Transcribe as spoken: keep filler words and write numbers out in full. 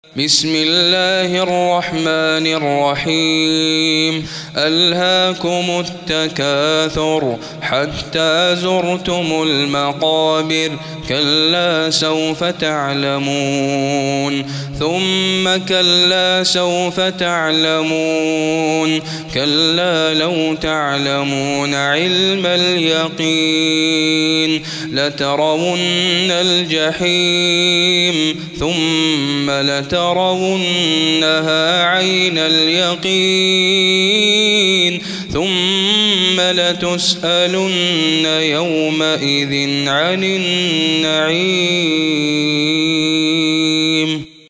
بسم الله الرحمن الرحيم ألهاكم التكاثر حتى زرتم المقابر كلا سوف تعلمون ثم كلا سوف تعلمون كلا لو تعلمون علم اليقين لترون الجحيم ثم لترونها عين اليقين ثم لتسألن يومئذ عن النعيم.